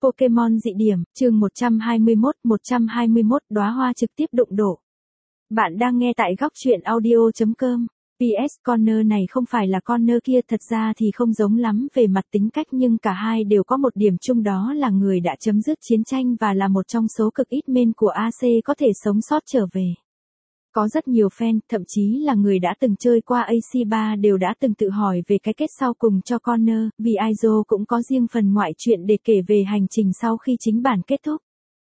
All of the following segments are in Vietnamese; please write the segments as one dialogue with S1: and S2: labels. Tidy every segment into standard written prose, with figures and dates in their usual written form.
S1: Pokemon dị điểm, chương 121 đóa hoa trực tiếp đụng độ. Bạn đang nghe tại góc truyện audio.com. PS Connor này không phải là Connor kia, thật ra thì không giống lắm về mặt tính cách, nhưng cả hai đều có một điểm chung, đó là người đã chấm dứt chiến tranh và là một trong số cực ít men của AC có thể sống sót trở về. Có rất nhiều fan, thậm chí là người đã từng chơi qua AC3 đều đã từng tự hỏi về cái kết sau cùng cho Connor, vì Aizo cũng có riêng phần ngoại truyện để kể về hành trình sau khi chính bản kết thúc.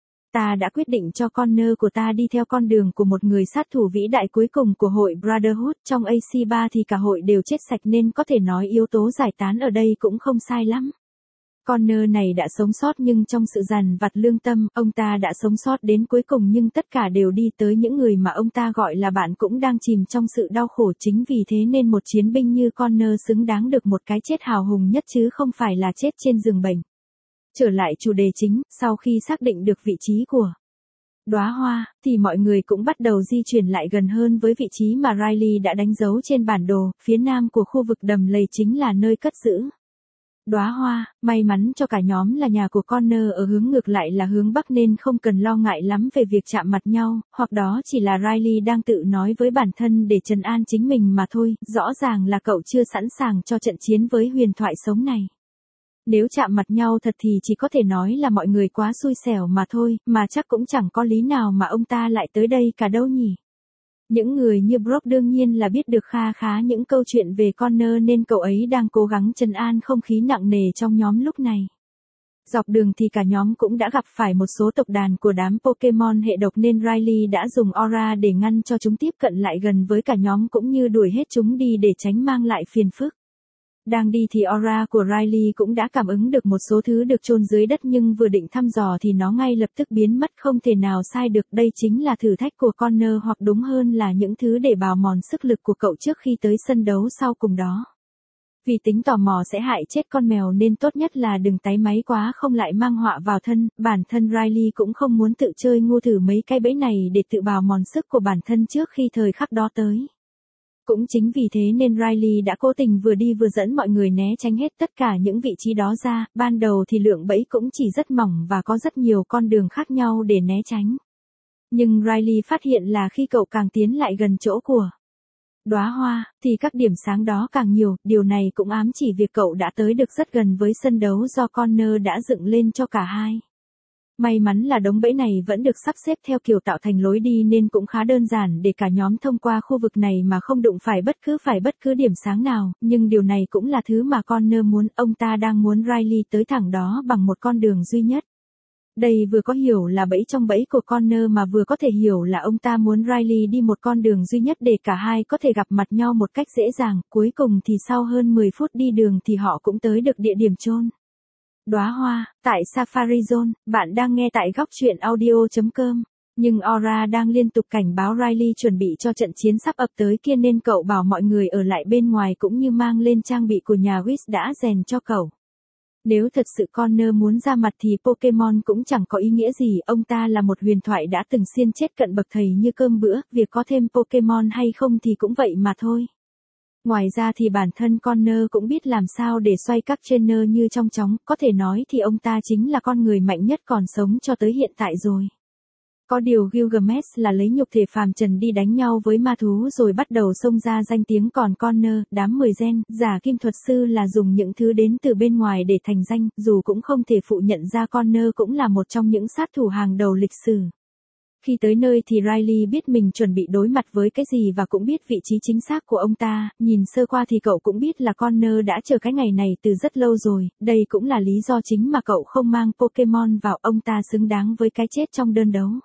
S1: Ta đã quyết định cho Connor của ta đi theo con đường của một người sát thủ vĩ đại cuối cùng của hội Brotherhood. Trong AC3 thì cả hội đều chết sạch nên có thể nói yếu tố giải tán ở đây cũng không sai lắm. Connor này đã sống sót, nhưng trong sự dằn vặt lương tâm, ông ta đã sống sót đến cuối cùng, nhưng tất cả đều đi tới những người mà ông ta gọi là bạn cũng đang chìm trong sự đau khổ. Chính vì thế nên một chiến binh như Connor xứng đáng được một cái chết hào hùng nhất, chứ không phải là chết trên giường bệnh. Trở lại chủ đề chính, sau khi xác định được vị trí của đóa hoa, thì mọi người cũng bắt đầu di chuyển lại gần hơn với vị trí mà Riley đã đánh dấu trên bản đồ. Phía nam của khu vực đầm lầy chính là nơi cất giữ đóa hoa. May mắn cho cả nhóm là nhà của Connor ở hướng ngược lại là hướng bắc nên không cần lo ngại lắm về việc chạm mặt nhau, hoặc đó chỉ là Riley đang tự nói với bản thân để trấn an chính mình mà thôi. Rõ ràng là cậu chưa sẵn sàng cho trận chiến với huyền thoại sống này. Nếu chạm mặt nhau thật thì chỉ có thể nói là mọi người quá xui xẻo mà thôi, mà chắc cũng chẳng có lý nào mà ông ta lại tới đây cả đâu nhỉ. Những người như Brock đương nhiên là biết được kha khá những câu chuyện về Connor nên cậu ấy đang cố gắng trấn an không khí nặng nề trong nhóm lúc này. Dọc đường thì cả nhóm cũng đã gặp phải một số tộc đàn của đám Pokemon hệ độc nên Riley đã dùng aura để ngăn cho chúng tiếp cận lại gần với cả nhóm, cũng như đuổi hết chúng đi để tránh mang lại phiền phức. Đang đi thì aura của Riley cũng đã cảm ứng được một số thứ được chôn dưới đất, nhưng vừa định thăm dò thì nó ngay lập tức biến mất, không thể nào sai được. Đây chính là thử thách của Connor, hoặc đúng hơn là những thứ để bào mòn sức lực của cậu trước khi tới sân đấu sau cùng đó. Vì tính tò mò sẽ hại chết con mèo nên tốt nhất là đừng táy máy quá, không lại mang họa vào thân. Bản thân Riley cũng không muốn tự chơi ngu thử mấy cái bẫy này để tự bào mòn sức của bản thân trước khi thời khắc đó tới. Cũng chính vì thế nên Riley đã cố tình vừa đi vừa dẫn mọi người né tránh hết tất cả những vị trí đó ra. Ban đầu thì lượng bẫy cũng chỉ rất mỏng và có rất nhiều con đường khác nhau để né tránh. Nhưng Riley phát hiện là khi cậu càng tiến lại gần chỗ của đóa hoa, thì các điểm sáng đó càng nhiều. Điều này cũng ám chỉ việc cậu đã tới được rất gần với sân đấu do Connor đã dựng lên cho cả hai. May mắn là đống bẫy này vẫn được sắp xếp theo kiểu tạo thành lối đi nên cũng khá đơn giản để cả nhóm thông qua khu vực này mà không đụng phải bất cứ điểm sáng nào, nhưng điều này cũng là thứ mà Connor muốn. Ông ta đang muốn Riley tới thẳng đó bằng một con đường duy nhất. Đây vừa có hiểu là bẫy trong bẫy của Connor mà vừa có thể hiểu là ông ta muốn Riley đi một con đường duy nhất để cả hai có thể gặp mặt nhau một cách dễ dàng. Cuối cùng thì sau hơn 10 phút đi đường thì họ cũng tới được địa điểm chôn đóa hoa, tại Safari Zone. Bạn đang nghe tại góc truyện audio.com. Nhưng Aura đang liên tục cảnh báo Riley chuẩn bị cho trận chiến sắp ập tới kia nên cậu bảo mọi người ở lại bên ngoài cũng như mang lên trang bị của nhà Wiz đã rèn cho cậu. Nếu thật sự Connor muốn ra mặt thì Pokemon cũng chẳng có ý nghĩa gì, ông ta là một huyền thoại đã từng xiên chết cận bậc thầy như cơm bữa, việc có thêm Pokemon hay không thì cũng vậy mà thôi. Ngoài ra thì bản thân Connor cũng biết làm sao để xoay các trainer như trong chóng, có thể nói thì ông ta chính là con người mạnh nhất còn sống cho tới hiện tại rồi. Có điều Gilgamesh là lấy nhục thể phàm trần đi đánh nhau với ma thú rồi bắt đầu xông ra danh tiếng, còn Connor, đám 10 gen, giả kim thuật sư là dùng những thứ đến từ bên ngoài để thành danh, dù cũng không thể phụ nhận ra Connor cũng là một trong những sát thủ hàng đầu lịch sử. Khi tới nơi thì Riley biết mình chuẩn bị đối mặt với cái gì và cũng biết vị trí chính xác của ông ta. Nhìn sơ qua thì cậu cũng biết là Connor đã chờ cái ngày này từ rất lâu rồi. Đây cũng là lý do chính mà cậu không mang Pokemon vào, ông ta xứng đáng với cái chết trong đơn đấu.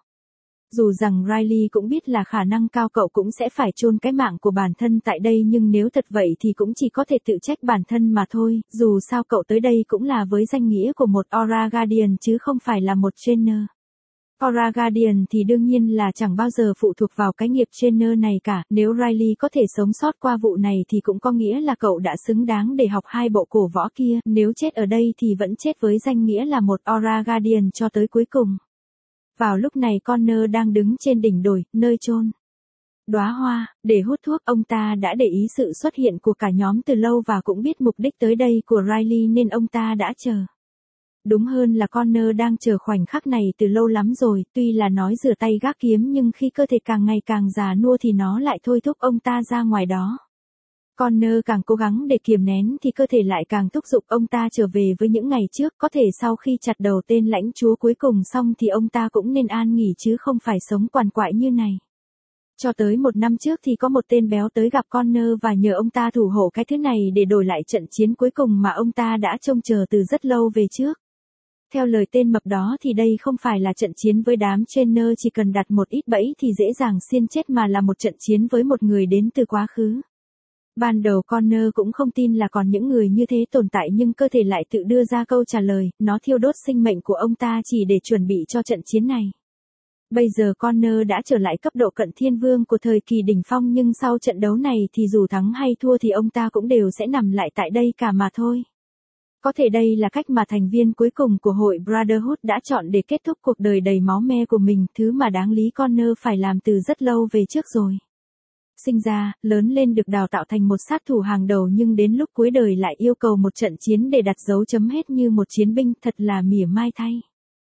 S1: Dù rằng Riley cũng biết là khả năng cao cậu cũng sẽ phải chôn cái mạng của bản thân tại đây, nhưng nếu thật vậy thì cũng chỉ có thể tự trách bản thân mà thôi. Dù sao cậu tới đây cũng là với danh nghĩa của một Aura Guardian chứ không phải là một trainer. Aura Guardian thì đương nhiên là chẳng bao giờ phụ thuộc vào cái nghiệp trainer này cả. Nếu Riley có thể sống sót qua vụ này thì cũng có nghĩa là cậu đã xứng đáng để học hai bộ cổ võ kia. Nếu chết ở đây thì vẫn chết với danh nghĩa là một Aura Guardian cho tới cuối cùng. Vào lúc này Connor đang đứng trên đỉnh đồi, nơi chôn đóa hoa, để hút thuốc. Ông ta đã để ý sự xuất hiện của cả nhóm từ lâu và cũng biết mục đích tới đây của Riley nên ông ta đã chờ Đúng hơn là Connor đang chờ khoảnh khắc này từ lâu lắm rồi, tuy là nói rửa tay gác kiếm nhưng khi cơ thể càng ngày càng già nua thì nó lại thôi thúc ông ta ra ngoài đó. Connor càng cố gắng để kiềm nén thì cơ thể lại càng thúc giục ông ta trở về với những ngày trước, có thể sau khi chặt đầu tên lãnh chúa cuối cùng xong thì ông ta cũng nên an nghỉ chứ không phải sống quằn quại như này. Cho tới 1 năm trước thì có một tên béo tới gặp Connor và nhờ ông ta thủ hộ cái thứ này để đổi lại trận chiến cuối cùng mà ông ta đã trông chờ từ rất lâu về trước. Theo lời tên mập đó thì đây không phải là trận chiến với đám trainer chỉ cần đặt một ít bẫy thì dễ dàng xiên chết mà là một trận chiến với một người đến từ quá khứ. Ban đầu Connor cũng không tin là còn những người như thế tồn tại nhưng cơ thể lại tự đưa ra câu trả lời, nó thiêu đốt sinh mệnh của ông ta chỉ để chuẩn bị cho trận chiến này. Bây giờ Connor đã trở lại cấp độ cận thiên vương của thời kỳ đỉnh phong nhưng sau trận đấu này thì dù thắng hay thua thì ông ta cũng đều sẽ nằm lại tại đây cả mà thôi. Có thể đây là cách mà thành viên cuối cùng của hội Brotherhood đã chọn để kết thúc cuộc đời đầy máu me của mình, thứ mà đáng lý Connor phải làm từ rất lâu về trước rồi. Sinh ra, lớn lên được đào tạo thành một sát thủ hàng đầu nhưng đến lúc cuối đời lại yêu cầu một trận chiến để đặt dấu chấm hết như một chiến binh, thật là mỉa mai thay.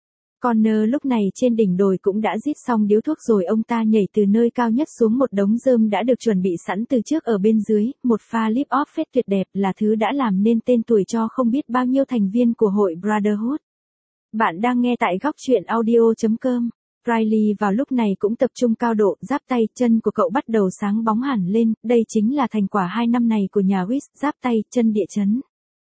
S1: Connor lúc này trên đỉnh đồi cũng đã rít xong điếu thuốc rồi ông ta nhảy từ nơi cao nhất xuống một đống rơm đã được chuẩn bị sẵn từ trước ở bên dưới, một pha lip off phết tuyệt đẹp là thứ đã làm nên tên tuổi cho không biết bao nhiêu thành viên của hội Brotherhood. Bạn đang nghe tại góc truyện audio.com. Riley vào lúc này cũng tập trung cao độ, giáp tay, chân của cậu bắt đầu sáng bóng hẳn lên, đây chính là thành quả 2 năm này của nhà Wiz, giáp tay, chân địa chấn.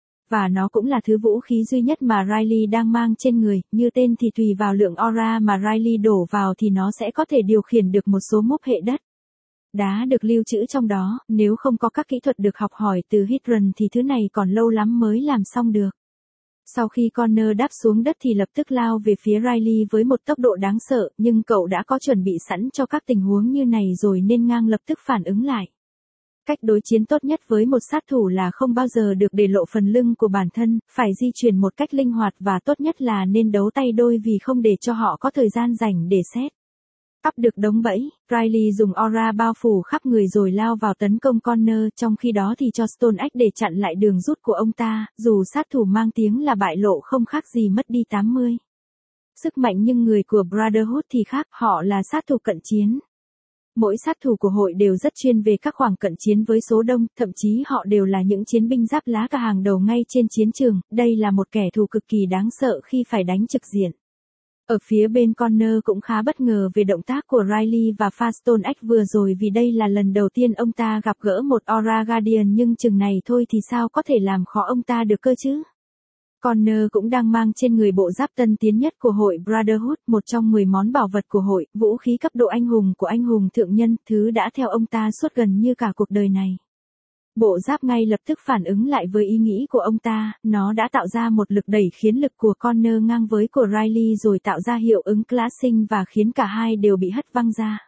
S1: Và nó cũng là thứ vũ khí duy nhất mà Riley đang mang trên người, như tên thì tùy vào lượng aura mà Riley đổ vào thì nó sẽ có thể điều khiển được một số move hệ đất. Đá được lưu trữ trong đó, nếu không có các kỹ thuật được học hỏi từ Hydron thì thứ này còn lâu lắm mới làm xong được. Sau khi Connor đáp xuống đất thì lập tức lao về phía Riley với một tốc độ đáng sợ, nhưng cậu đã có chuẩn bị sẵn cho các tình huống như này rồi nên ngang lập tức phản ứng lại. Cách đối chiến tốt nhất với một sát thủ là không bao giờ được để lộ phần lưng của bản thân, phải di chuyển một cách linh hoạt và tốt nhất là nên đấu tay đôi vì không để cho họ có thời gian rảnh để xét. Ắp được đống bẫy, Riley dùng aura bao phủ khắp người rồi lao vào tấn công Connor, trong khi đó thì cho Stone Axe để chặn lại đường rút của ông ta, dù sát thủ mang tiếng là bại lộ không khác gì mất đi 80. Sức mạnh nhưng người của Brotherhood thì khác, họ là sát thủ cận chiến. Mỗi sát thủ của hội đều rất chuyên về các khoảng cận chiến với số đông, thậm chí họ đều là những chiến binh giáp lá cả hàng đầu ngay trên chiến trường, đây là một kẻ thù cực kỳ đáng sợ khi phải đánh trực diện. Ở phía bên Connor cũng khá bất ngờ về động tác của Riley và pha Stone Axe vừa rồi vì đây là lần đầu tiên ông ta gặp gỡ một Aura Guardian nhưng chừng này thôi thì sao có thể làm khó ông ta được cơ chứ. Connor cũng đang mang trên người bộ giáp tân tiến nhất của hội Brotherhood, một trong 10 món bảo vật của hội, vũ khí cấp độ anh hùng của anh hùng thượng nhân, thứ đã theo ông ta suốt gần như cả cuộc đời này. Bộ giáp ngay lập tức phản ứng lại với ý nghĩ của ông ta, nó đã tạo ra một lực đẩy khiến lực của Connor ngang với của Riley rồi tạo ra hiệu ứng clashing và khiến cả hai đều bị hất văng ra.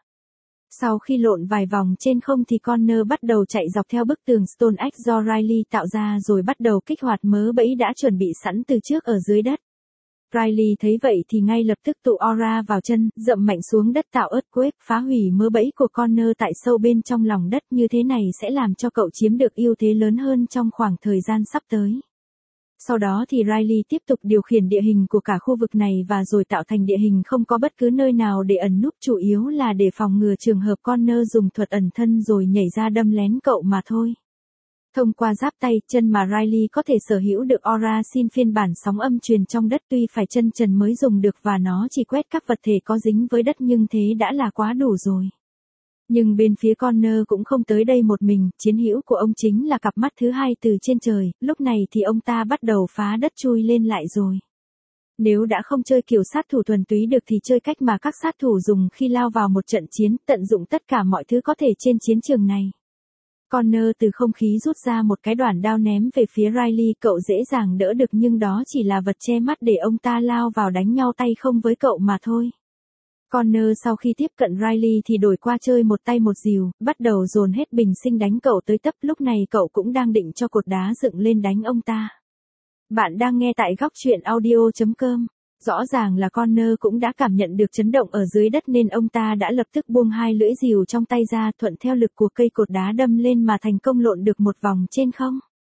S1: Sau khi lộn vài vòng trên không thì Connor bắt đầu chạy dọc theo bức tường Stone Axe do Riley tạo ra rồi bắt đầu kích hoạt mớ bẫy đã chuẩn bị sẵn từ trước ở dưới đất. Riley thấy vậy thì ngay lập tức tụ aura vào chân, dậm mạnh xuống đất tạo earthquake, phá hủy mớ bẫy của Connor tại sâu bên trong lòng đất, như thế này sẽ làm cho cậu chiếm được ưu thế lớn hơn trong khoảng thời gian sắp tới. Sau đó thì Riley tiếp tục điều khiển địa hình của cả khu vực này và rồi tạo thành địa hình không có bất cứ nơi nào để ẩn núp, chủ yếu là để phòng ngừa trường hợp Connor dùng thuật ẩn thân rồi nhảy ra đâm lén cậu mà thôi. Thông qua giáp tay, chân mà Riley có thể sở hữu được aura xin phiên bản sóng âm truyền trong đất, tuy phải chân trần mới dùng được và nó chỉ quét các vật thể có dính với đất nhưng thế đã là quá đủ rồi. Nhưng bên phía Connor cũng không tới đây một mình, chiến hữu của ông chính là cặp mắt thứ hai từ trên trời, lúc này thì ông ta bắt đầu phá đất chui lên lại rồi. Nếu đã không chơi kiểu sát thủ thuần túy được thì chơi cách mà các sát thủ dùng khi lao vào một trận chiến, tận dụng tất cả mọi thứ có thể trên chiến trường này. Connor từ không khí rút ra một cái đoản đao ném về phía Riley, cậu dễ dàng đỡ được nhưng đó chỉ là vật che mắt để ông ta lao vào đánh nhau tay không với cậu mà thôi. Connor sau khi tiếp cận Riley thì đổi qua chơi một tay một dìu, bắt đầu dồn hết bình sinh đánh cậu tới tấp, lúc này cậu cũng đang định cho cột đá dựng lên đánh ông ta. Bạn đang nghe tại góc truyện audio.com. Rõ ràng là Connor cũng đã cảm nhận được chấn động ở dưới đất nên ông ta đã lập tức buông hai lưỡi dìu trong tay ra, thuận theo lực của cây cột đá đâm lên mà thành công lộn được một vòng trên không.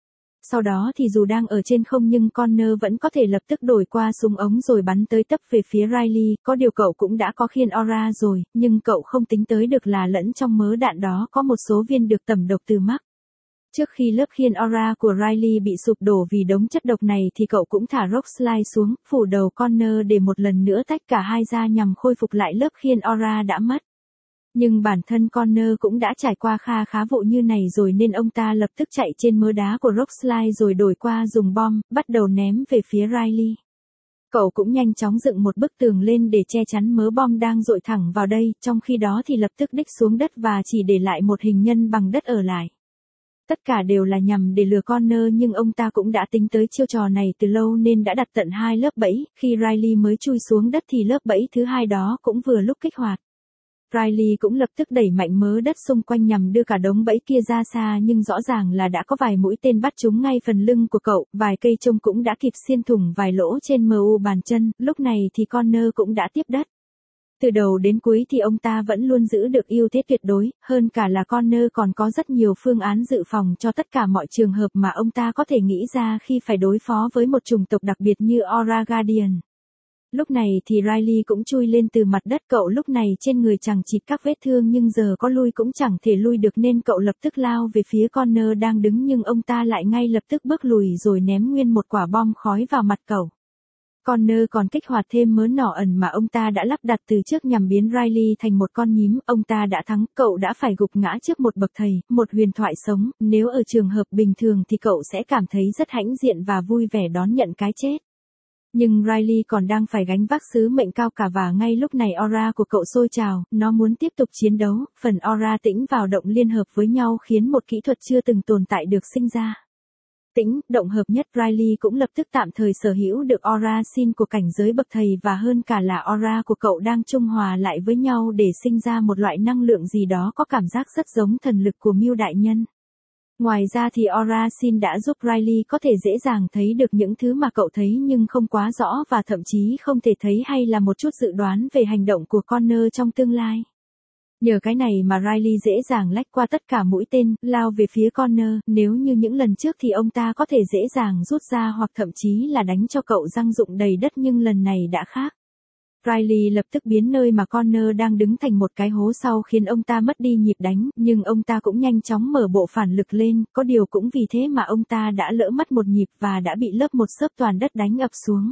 S1: Sau đó thì dù đang ở trên không nhưng Connor vẫn có thể lập tức đổi qua súng ống rồi bắn tới tấp về phía Riley, có điều cậu cũng đã có khiên aura rồi, nhưng cậu không tính tới được là lẫn trong mớ đạn đó có một số viên được tẩm độc từ Mark. Trước khi lớp khiên aura của Riley bị sụp đổ vì đống chất độc này thì cậu cũng thả rock slide xuống, phủ đầu Connor để một lần nữa tách cả hai ra nhằm khôi phục lại lớp khiên aura đã mất. Nhưng bản thân Connor cũng đã trải qua khá vụ như này rồi nên ông ta lập tức chạy trên mớ đá của rock slide rồi đổi qua dùng bom, bắt đầu ném về phía Riley. Cậu cũng nhanh chóng dựng một bức tường lên để che chắn mớ bom đang dội thẳng vào đây, trong khi đó thì lập tức đích xuống đất và chỉ để lại một hình nhân bằng đất ở lại. Tất cả đều là nhằm để lừa Connor nhưng ông ta cũng đã tính tới chiêu trò này từ lâu nên đã đặt tận 2 lớp bẫy, khi Riley mới chui xuống đất thì lớp bẫy thứ 2 đó cũng vừa lúc kích hoạt. Riley cũng lập tức đẩy mạnh mớ đất xung quanh nhằm đưa cả đống bẫy kia ra xa nhưng rõ ràng là đã có vài mũi tên bắt trúng ngay phần lưng của cậu, vài cây chông cũng đã kịp xiên thủng vài lỗ trên mu bàn chân, lúc này thì Connor cũng đã tiếp đất. Từ đầu đến cuối thì ông ta vẫn luôn giữ được ưu thế tuyệt đối, hơn cả là Connor còn có rất nhiều phương án dự phòng cho tất cả mọi trường hợp mà ông ta có thể nghĩ ra khi phải đối phó với một chủng tộc đặc biệt như Aura Guardian. Lúc này thì Riley cũng chui lên từ mặt đất, cậu lúc này trên người chẳng chịt các vết thương nhưng giờ có lui cũng chẳng thể lui được nên cậu lập tức lao về phía Connor đang đứng nhưng ông ta lại ngay lập tức bước lùi rồi ném nguyên một quả bom khói vào mặt cậu. Connor còn kích hoạt thêm mớ nỏ ẩn mà ông ta đã lắp đặt từ trước nhằm biến Riley thành một con nhím, ông ta đã thắng, cậu đã phải gục ngã trước một bậc thầy, một huyền thoại sống, nếu ở trường hợp bình thường thì cậu sẽ cảm thấy rất hãnh diện và vui vẻ đón nhận cái chết. Nhưng Riley còn đang phải gánh vác sứ mệnh cao cả và ngay lúc này aura của cậu sôi trào, nó muốn tiếp tục chiến đấu, phần aura tĩnh vào động liên hợp với nhau khiến một kỹ thuật chưa từng tồn tại được sinh ra. Tĩnh, động hợp nhất Riley cũng lập tức tạm thời sở hữu được aura sin của cảnh giới bậc thầy và hơn cả là aura của cậu đang trung hòa lại với nhau để sinh ra một loại năng lượng gì đó có cảm giác rất giống thần lực của Mưu đại nhân. Ngoài ra thì aura sin đã giúp Riley có thể dễ dàng thấy được những thứ mà cậu thấy nhưng không quá rõ và thậm chí không thể thấy hay là một chút dự đoán về hành động của Connor trong tương lai. Nhờ cái này mà Riley dễ dàng lách qua tất cả mũi tên, lao về phía Connor, nếu như những lần trước thì ông ta có thể dễ dàng rút ra hoặc thậm chí là đánh cho cậu răng rụng đầy đất nhưng lần này đã khác. Riley lập tức biến nơi mà Connor đang đứng thành một cái hố sau khiến ông ta mất đi nhịp đánh, nhưng ông ta cũng nhanh chóng mở bộ phản lực lên, có điều cũng vì thế mà ông ta đã lỡ mất một nhịp và đã bị lớp một xớp toàn đất đánh ập xuống.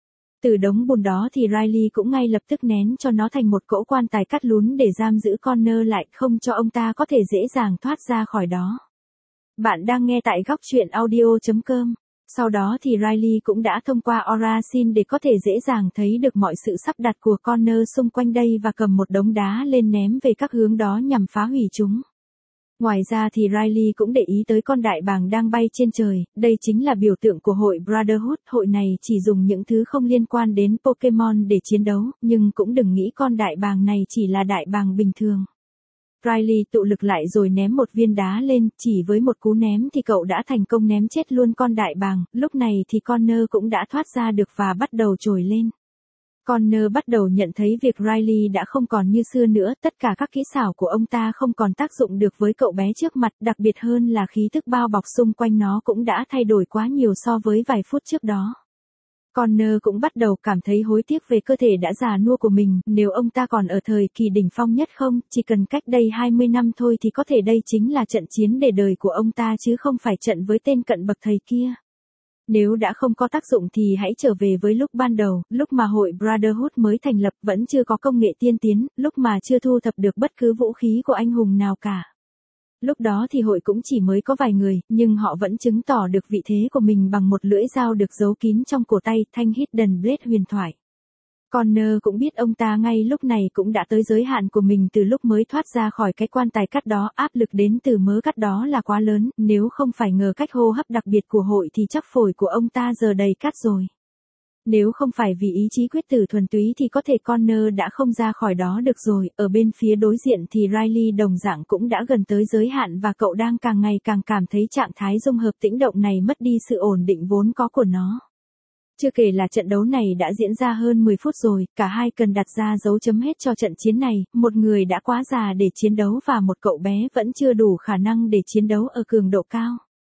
S1: Từ đống bùn đó thì Riley cũng ngay lập tức nén cho nó thành một cỗ quan tài cắt lún để giam giữ Connor lại, không cho ông ta có thể dễ dàng thoát ra khỏi đó. Bạn đang nghe tại góc truyện audio.com. Sau đó thì Riley cũng đã thông qua aura sin để có thể dễ dàng thấy được mọi sự sắp đặt của Connor xung quanh đây và cầm một đống đá lên ném về các hướng đó nhằm phá hủy chúng. Ngoài ra thì Riley cũng để ý tới con đại bàng đang bay trên trời, đây chính là biểu tượng của hội Brotherhood, hội này chỉ dùng những thứ không liên quan đến Pokemon để chiến đấu, nhưng cũng đừng nghĩ con đại bàng này chỉ là đại bàng bình thường. Riley tụ lực lại rồi ném một viên đá lên, chỉ với một cú ném thì cậu đã thành công ném chết luôn con đại bàng, lúc này thì Connor cũng đã thoát ra được và bắt đầu trồi lên. Connor bắt đầu nhận thấy việc Riley đã không còn như xưa nữa, tất cả các kỹ xảo của ông ta không còn tác dụng được với cậu bé trước mặt, đặc biệt hơn là khí tức bao bọc xung quanh nó cũng đã thay đổi quá nhiều so với vài phút trước đó. Connor cũng bắt đầu cảm thấy hối tiếc về cơ thể đã già nua của mình, nếu ông ta còn ở thời kỳ đỉnh phong nhất không, chỉ cần cách đây 20 năm thôi thì có thể đây chính là trận chiến để đời của ông ta chứ không phải trận với tên cận bậc thầy kia. Nếu đã không có tác dụng thì hãy trở về với lúc ban đầu, lúc mà hội Brotherhood mới thành lập vẫn chưa có công nghệ tiên tiến, lúc mà chưa thu thập được bất cứ vũ khí của anh hùng nào cả. Lúc đó thì hội cũng chỉ mới có vài người, nhưng họ vẫn chứng tỏ được vị thế của mình bằng một lưỡi dao được giấu kín trong cổ tay, thanh Hidden Blade huyền thoại. Connor cũng biết ông ta ngay lúc này cũng đã tới giới hạn của mình từ lúc mới thoát ra khỏi cái quan tài cắt đó, áp lực đến từ mớ cắt đó là quá lớn, nếu không phải ngờ cách hô hấp đặc biệt của hội thì chắc phổi của ông ta giờ đầy cắt rồi. Nếu không phải vì ý chí quyết tử thuần túy thì có thể Connor đã không ra khỏi đó được rồi, ở bên phía đối diện thì Riley đồng dạng cũng đã gần tới giới hạn và cậu đang càng ngày càng cảm thấy trạng thái dung hợp tĩnh động này mất đi sự ổn định vốn có của nó. Chưa kể là trận đấu này đã diễn ra hơn 10 phút rồi, cả hai cần đặt ra dấu chấm hết cho trận chiến này, một người đã quá già để chiến đấu và một cậu bé vẫn chưa đủ khả năng để chiến đấu ở cường độ cao.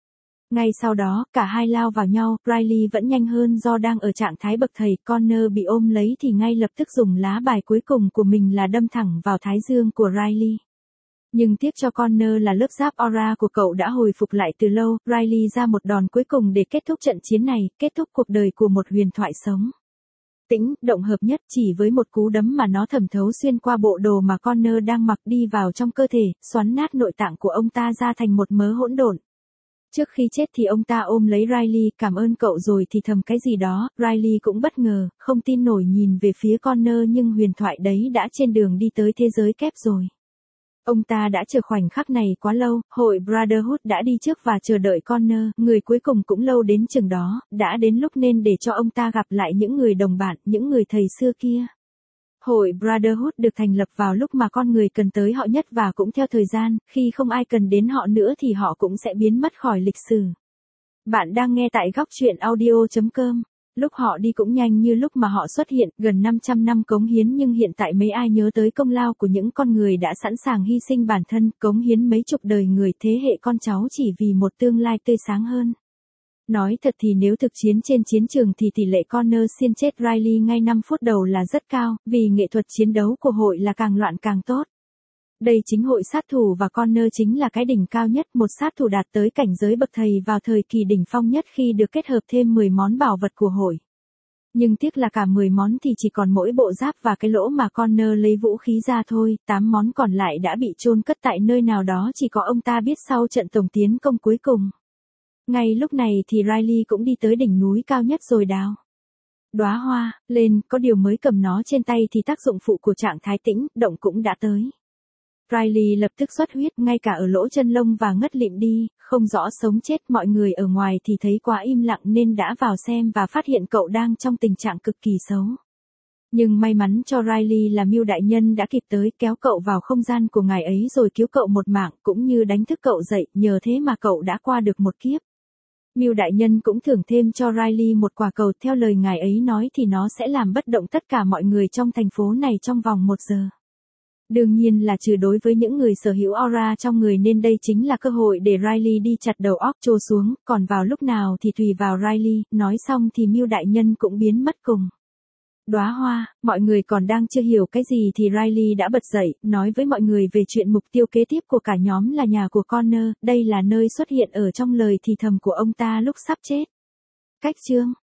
S1: Ngay sau đó, cả hai lao vào nhau, Riley vẫn nhanh hơn do đang ở trạng thái bậc thầy, Connor bị ôm lấy thì ngay lập tức dùng lá bài cuối cùng của mình là đâm thẳng vào thái dương của Riley. Nhưng tiếc cho Connor là lớp giáp aura của cậu đã hồi phục lại từ lâu, Riley ra một đòn cuối cùng để kết thúc trận chiến này, kết thúc cuộc đời của một huyền thoại sống. Tĩnh, động hợp nhất chỉ với một cú đấm mà nó thẩm thấu xuyên qua bộ đồ mà Connor đang mặc đi vào trong cơ thể, xoắn nát nội tạng của ông ta ra thành một mớ hỗn độn. Trước khi chết thì ông ta ôm lấy Riley, cảm ơn cậu rồi thì thầm cái gì đó, Riley cũng bất ngờ, không tin nổi nhìn về phía Connor nhưng huyền thoại đấy đã trên đường đi tới thế giới kép rồi. Ông ta đã chờ khoảnh khắc này quá lâu, hội Brotherhood đã đi trước và chờ đợi Connor, người cuối cùng cũng lâu đến chừng đó, đã đến lúc nên để cho ông ta gặp lại những người đồng bạn, những người thầy xưa kia. Hội Brotherhood được thành lập vào lúc mà con người cần tới họ nhất và cũng theo thời gian, khi không ai cần đến họ nữa thì họ cũng sẽ biến mất khỏi lịch sử. Bạn đang nghe tại góc truyện audio.com. Lúc họ đi cũng nhanh như lúc mà họ xuất hiện, gần 500 năm cống hiến nhưng hiện tại mấy ai nhớ tới công lao của những con người đã sẵn sàng hy sinh bản thân, cống hiến mấy chục đời người thế hệ con cháu chỉ vì một tương lai tươi sáng hơn. Nói thật thì nếu thực chiến trên chiến trường thì tỷ lệ Connor xiên chết Riley ngay 5 phút đầu là rất cao, vì nghệ thuật chiến đấu của hội là càng loạn càng tốt. Đây chính hội sát thủ và Connor chính là cái đỉnh cao nhất, một sát thủ đạt tới cảnh giới bậc thầy vào thời kỳ đỉnh phong nhất khi được kết hợp thêm 10 món bảo vật của hội. Nhưng tiếc là cả 10 món thì chỉ còn mỗi bộ giáp và cái lỗ mà Connor lấy vũ khí ra thôi, 8 món còn lại đã bị chôn cất tại nơi nào đó chỉ có ông ta biết sau trận tổng tiến công cuối cùng. Ngay lúc này thì Riley cũng đi tới đỉnh núi cao nhất rồi đào đóa hoa lên, có điều mới cầm nó trên tay thì tác dụng phụ của trạng thái tĩnh, động cũng đã tới. Riley lập tức xuất huyết ngay cả ở lỗ chân lông và ngất lịm đi, không rõ sống chết, mọi người ở ngoài thì thấy quá im lặng nên đã vào xem và phát hiện cậu đang trong tình trạng cực kỳ xấu. Nhưng may mắn cho Riley là Mưu đại nhân đã kịp tới kéo cậu vào không gian của ngài ấy rồi cứu cậu một mạng cũng như đánh thức cậu dậy, nhờ thế mà cậu đã qua được một kiếp. Mưu đại nhân cũng thưởng thêm cho Riley một quả cầu, theo lời ngài ấy nói thì nó sẽ làm bất động tất cả mọi người trong thành phố này trong vòng 1 giờ. Đương nhiên là trừ đối với những người sở hữu aura trong người nên đây chính là cơ hội để Riley đi chặt đầu óc trô xuống, còn vào lúc nào thì tùy vào Riley, nói xong thì Mưu đại nhân cũng biến mất cùng đóa hoa, mọi người còn đang chưa hiểu cái gì thì Riley đã bật dậy, nói với mọi người về chuyện mục tiêu kế tiếp của cả nhóm là nhà của Connor, đây là nơi xuất hiện ở trong lời thì thầm của ông ta lúc sắp chết. Cách chương